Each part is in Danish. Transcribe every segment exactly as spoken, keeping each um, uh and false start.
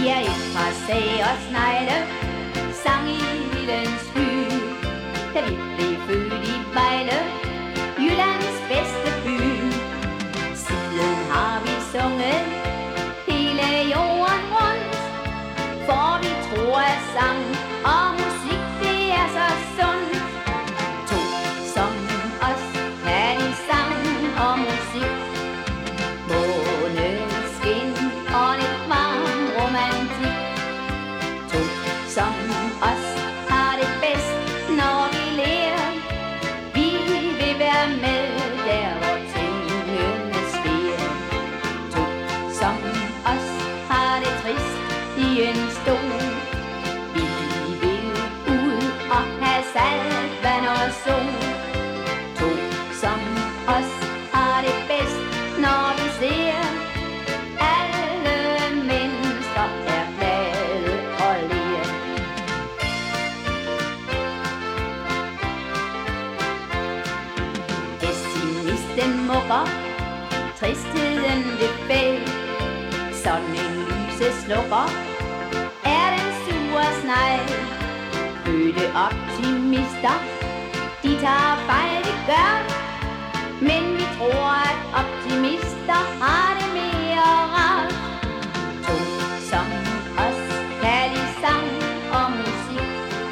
er et par sag og snegle, sang i vildens by. Da vi blev født i Vejle, Jyllands bedste by. Siden har vi sunget hele jorden rundt, for vi tror at sang og musik det er så sundt. To som os kan i sang og musik, måneskin og lidt varm romantik. To som os har det bedst når vi ler, vi vil være med der hvor tingene sker. To som os har det trist i en stol, vi vil ud og have saltvand og sol. To som os har det bedst når vi ser alle mennesker er glade og ler. Pessimisten mukker, tristheden vil fælde, sådan en lyseslukker er den sure snegl. Fødte optimister, de tager fejl, de gør, men vi tror at optimister har det mere rart. To som os kan lide sang og musik,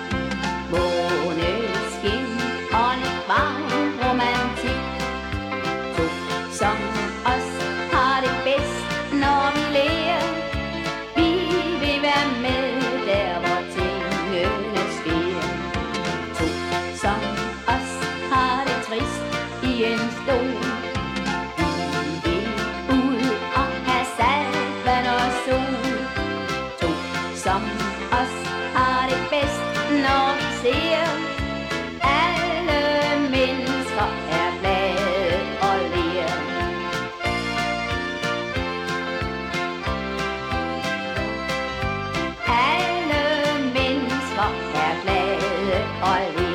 måneskin og lidt varm romantik. To som os har det bedst når vi ler, vi vil være med der hvor tingene sker. To som os har det trist i en stol, vi vil ud og have saltvand og sol. To som os har det bedst når vi ser alle mennesker er glade og ler. Alle mennesker er glade og ler.